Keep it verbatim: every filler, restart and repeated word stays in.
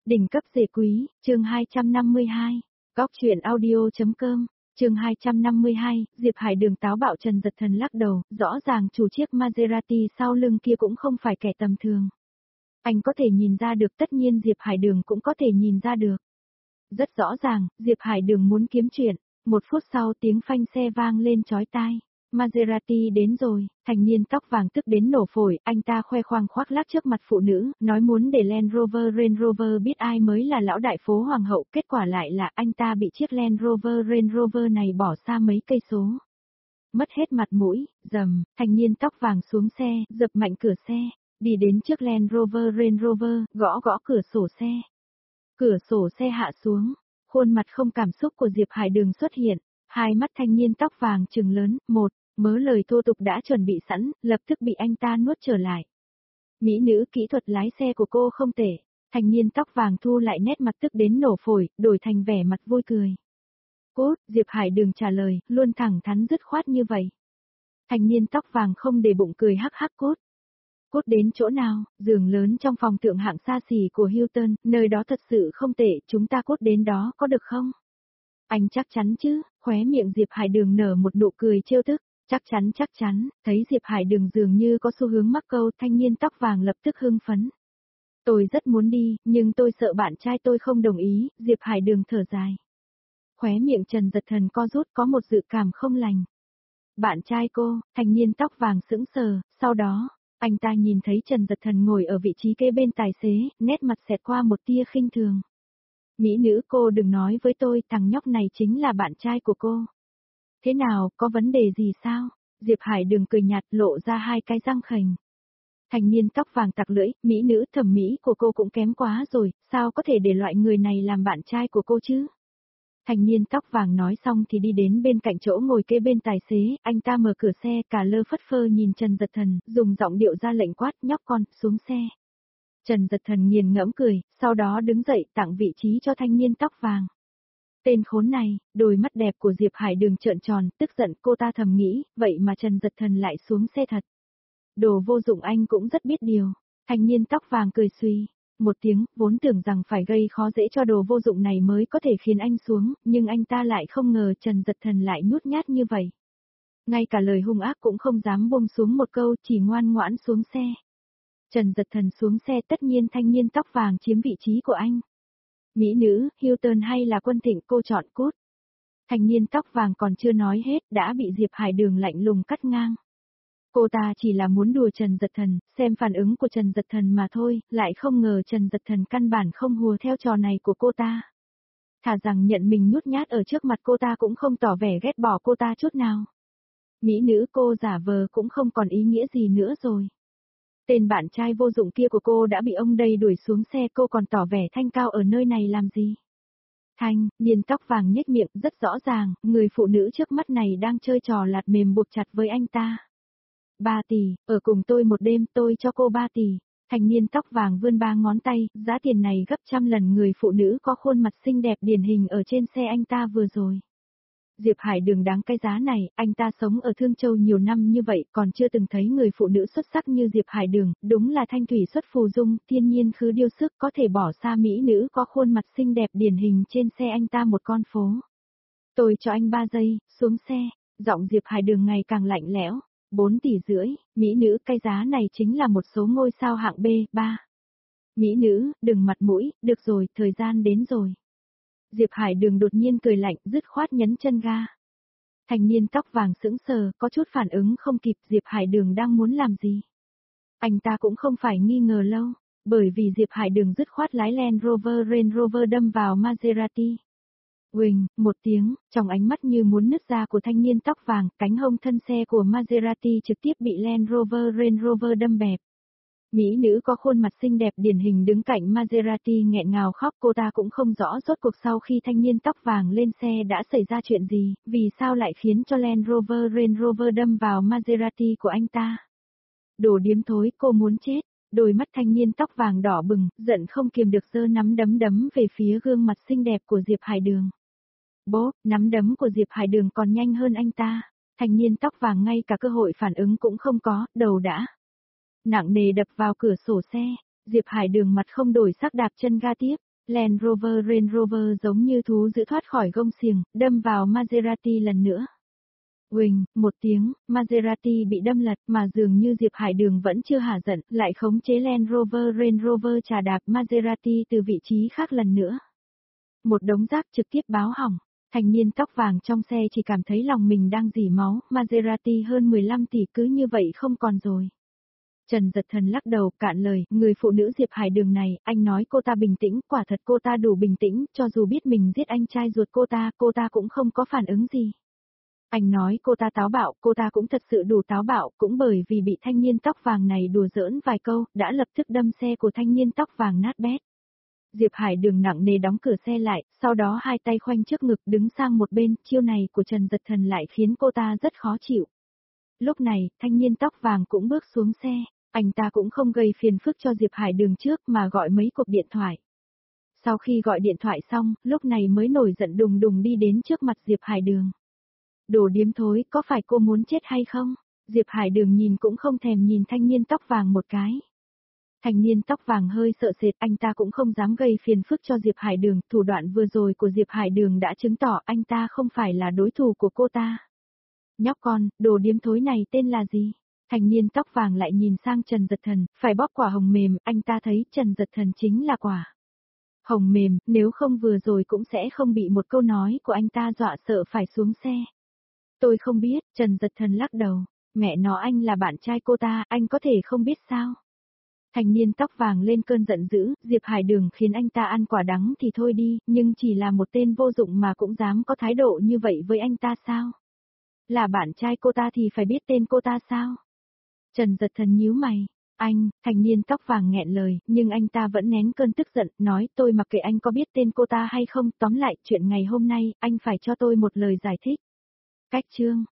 Đỉnh cấp rể quý, chương hai trăm năm mươi hai. Góc truyện audio.com, chương hai trăm năm mươi hai, Diệp Hải Đường táo bạo. Trần Dật Thần lắc đầu, rõ ràng chủ chiếc Maserati sau lưng kia cũng không phải kẻ tầm thường. Anh có thể nhìn ra được, tất nhiên Diệp Hải Đường cũng có thể nhìn ra được. Rất rõ ràng, Diệp Hải Đường muốn kiếm chuyện. Một phút sau tiếng phanh xe vang lên chói tai. Maserati đến rồi, thanh niên tóc vàng tức đến nổ phổi, anh ta khoe khoang khoác lác trước mặt phụ nữ, nói muốn để Land Rover Range Rover biết ai mới là lão đại phố hoàng hậu, kết quả lại là anh ta bị chiếc Land Rover Range Rover này bỏ xa mấy cây số. Mất hết mặt mũi, dầm, thanh niên tóc vàng xuống xe, dập mạnh cửa xe, đi đến trước Land Rover Range Rover, gõ gõ cửa sổ xe. Cửa sổ xe hạ xuống, khuôn mặt không cảm xúc của Diệp Hải Đường xuất hiện, hai mắt thanh niên tóc vàng trừng lớn, một, mớ lời thô tục đã chuẩn bị sẵn, lập tức bị anh ta nuốt trở lại. Mỹ nữ kỹ thuật lái xe của cô không tệ, thanh niên tóc vàng thu lại nét mặt tức đến nổ phổi, đổi thành vẻ mặt vui cười. Cốt, Diệp Hải Đường trả lời, luôn thẳng thắn dứt khoát như vậy. Thanh niên tóc vàng không để bụng cười hắc hắc. Cốt. Cốt đến chỗ nào, giường lớn trong phòng thượng hạng xa xỉ của Hilton, nơi đó thật sự không tệ, chúng ta cốt đến đó có được không? Anh chắc chắn chứ, khóe miệng Diệp Hải Đường nở một nụ cười trêu tức, chắc chắn chắc chắn, thấy Diệp Hải Đường dường như có xu hướng mắc câu, thanh niên tóc vàng lập tức hưng phấn. Tôi rất muốn đi, nhưng tôi sợ bạn trai tôi không đồng ý, Diệp Hải Đường thở dài. Khóe miệng Trần Dật Thần co rút, có một dự cảm không lành. Bạn trai cô, thanh niên tóc vàng sững sờ, sau đó, anh ta nhìn thấy Trần Dật Thần ngồi ở vị trí kế bên tài xế, nét mặt xẹt qua một tia khinh thường. Mỹ nữ, cô đừng nói với tôi, thằng nhóc này chính là bạn trai của cô. Thế nào, có vấn đề gì sao? Diệp Hải Đường cười nhạt, lộ ra hai cái răng khểnh. Thanh niên tóc vàng tặc lưỡi, mỹ nữ, thẩm mỹ của cô cũng kém quá rồi, sao có thể để loại người này làm bạn trai của cô chứ? Thanh niên tóc vàng nói xong thì đi đến bên cạnh chỗ ngồi kế bên tài xế, anh ta mở cửa xe, cả lơ phất phơ nhìn Trần Dật Thần, dùng giọng điệu ra lệnh quát, nhóc con, xuống xe. Trần Dật Thần nghiền ngẫm cười, sau đó đứng dậy tặng vị trí cho thanh niên tóc vàng. Tên khốn này, đôi mắt đẹp của Diệp Hải Đường trợn tròn, tức giận, cô ta thầm nghĩ, vậy mà Trần Dật Thần lại xuống xe thật. Đồ vô dụng, anh cũng rất biết điều. Thanh niên tóc vàng cười suy một tiếng, vốn tưởng rằng phải gây khó dễ cho đồ vô dụng này mới có thể khiến anh xuống, nhưng anh ta lại không ngờ Trần Dật Thần lại nhút nhát như vậy. Ngay cả lời hung ác cũng không dám buông xuống một câu, chỉ ngoan ngoãn xuống xe. Trần Dật Thần xuống xe, tất nhiên thanh niên tóc vàng chiếm vị trí của anh. Mỹ nữ, Hilton hay là Quân Thịnh, cô chọn. Cốt. Thanh niên tóc vàng còn chưa nói hết, đã bị Diệp Hải Đường lạnh lùng cắt ngang. Cô ta chỉ là muốn đùa Trần Dật Thần, xem phản ứng của Trần Dật Thần mà thôi, lại không ngờ Trần Dật Thần căn bản không hùa theo trò này của cô ta. Thà rằng nhận mình nhút nhát ở trước mặt cô ta cũng không tỏ vẻ ghét bỏ cô ta chút nào. Mỹ nữ, cô giả vờ cũng không còn ý nghĩa gì nữa rồi. Tên bạn trai vô dụng kia của cô đã bị ông đây đuổi xuống xe, cô còn tỏ vẻ thanh cao ở nơi này làm gì? Thanh niên tóc vàng nhếch miệng, rất rõ ràng, người phụ nữ trước mắt này đang chơi trò lạt mềm buộc chặt với anh ta. Ba tỷ, ở cùng tôi một đêm, tôi cho cô ba tỷ. Thanh niên tóc vàng vươn ba ngón tay, giá tiền này gấp trăm lần người phụ nữ có khuôn mặt xinh đẹp điển hình ở trên xe anh ta vừa rồi. Diệp Hải Đường đáng cái giá này, anh ta sống ở Thương Châu nhiều năm như vậy, còn chưa từng thấy người phụ nữ xuất sắc như Diệp Hải Đường, đúng là thanh thủy xuất phù dung, thiên nhiên khứ điêu sức, có thể bỏ xa mỹ nữ có khuôn mặt xinh đẹp điển hình trên xe anh ta một con phố. Tôi cho anh ba giây, xuống xe, giọng Diệp Hải Đường ngày càng lạnh lẽo. Bốn tỷ rưỡi, mỹ nữ, cái giá này chính là một số ngôi sao hạng B, ba. Mỹ nữ, đừng mặt mũi, được rồi, thời gian đến rồi. Diệp Hải Đường đột nhiên cười lạnh, dứt khoát nhấn chân ga. Thanh niên tóc vàng sững sờ, có chút phản ứng không kịp, Diệp Hải Đường đang muốn làm gì. Anh ta cũng không phải nghi ngờ lâu, bởi vì Diệp Hải Đường dứt khoát lái Land Rover Range Rover đâm vào Maserati. Uỳnh, một tiếng, trong ánh mắt như muốn nứt ra của thanh niên tóc vàng, cánh hông thân xe của Maserati trực tiếp bị Land Rover Range Rover đâm bẹp. Mỹ nữ có khuôn mặt xinh đẹp điển hình đứng cạnh Maserati nghẹn ngào khóc, cô ta cũng không rõ rốt cuộc sau khi thanh niên tóc vàng lên xe đã xảy ra chuyện gì, vì sao lại khiến cho Land Rover Range Rover đâm vào Maserati của anh ta. Đồ điếm thối, cô muốn chết. Đôi mắt thanh niên tóc vàng đỏ bừng, giận không kiềm được giơ nắm đấm đấm về phía gương mặt xinh đẹp của Diệp Hải Đường. Bố, nắm đấm của Diệp Hải Đường còn nhanh hơn anh ta. Thanh niên tóc vàng ngay cả cơ hội phản ứng cũng không có, đầu đã nặng nề đập vào cửa sổ xe. Diệp Hải Đường mặt không đổi sắc đạp chân ga tiếp, Land Rover Range Rover giống như thú dữ thoát khỏi gông xiềng, đâm vào Maserati lần nữa. Uỳnh, một tiếng, Maserati bị đâm lật mà dường như Diệp Hải Đường vẫn chưa hả giận, lại khống chế Land Rover Range Rover chà đạp Maserati từ vị trí khác lần nữa. Một đống rác trực tiếp báo hỏng, thanh niên tóc vàng trong xe chỉ cảm thấy lòng mình đang rỉ máu, Maserati hơn mười lăm tỷ cứ như vậy không còn rồi. Trần Dật Thần lắc đầu cạn lời, người phụ nữ Diệp Hải Đường này, anh nói cô ta bình tĩnh, quả thật cô ta đủ bình tĩnh, cho dù biết mình giết anh trai ruột cô ta, cô ta cũng không có phản ứng gì. Anh nói cô ta táo bạo, cô ta cũng thật sự đủ táo bạo, cũng bởi vì bị thanh niên tóc vàng này đùa giỡn vài câu, đã lập tức đâm xe của thanh niên tóc vàng nát bét. Diệp Hải Đường nặng nề đóng cửa xe lại, sau đó hai tay khoanh trước ngực đứng sang một bên, chiêu này của Trần Dật Thần lại khiến cô ta rất khó chịu. Lúc này, thanh niên tóc vàng cũng bước xuống xe, anh ta cũng không gây phiền phức cho Diệp Hải Đường trước mà gọi mấy cuộc điện thoại. Sau khi gọi điện thoại xong, lúc này mới nổi giận đùng đùng đi đến trước mặt Diệp Hải Đường. Đồ điếm thối, có phải cô muốn chết hay không? Diệp Hải Đường nhìn cũng không thèm nhìn thanh niên tóc vàng một cái. Thanh niên tóc vàng hơi sợ sệt, anh ta cũng không dám gây phiền phức cho Diệp Hải Đường, thủ đoạn vừa rồi của Diệp Hải Đường đã chứng tỏ anh ta không phải là đối thủ của cô ta. Nhóc con, đồ điếm thối này tên là gì? Thanh niên tóc vàng lại nhìn sang Trần Dật Thần, phải bóp quả hồng mềm, anh ta thấy Trần Dật Thần chính là quả hồng mềm, nếu không vừa rồi cũng sẽ không bị một câu nói của anh ta dọa sợ phải xuống xe. Tôi không biết, Trần Dật Thần lắc đầu, mẹ nó anh là bạn trai cô ta, anh có thể không biết sao? Thanh niên tóc vàng lên cơn giận dữ, Diệp Hải Đường khiến anh ta ăn quả đắng thì thôi đi, nhưng chỉ là một tên vô dụng mà cũng dám có thái độ như vậy với anh ta sao? Là bạn trai cô ta thì phải biết tên cô ta sao? Trần Dật Thần nhíu mày, anh, thanh niên tóc vàng nghẹn lời, nhưng anh ta vẫn nén cơn tức giận, nói tôi mặc kệ anh có biết tên cô ta hay không, tóm lại chuyện ngày hôm nay, anh phải cho tôi một lời giải thích. Cách chương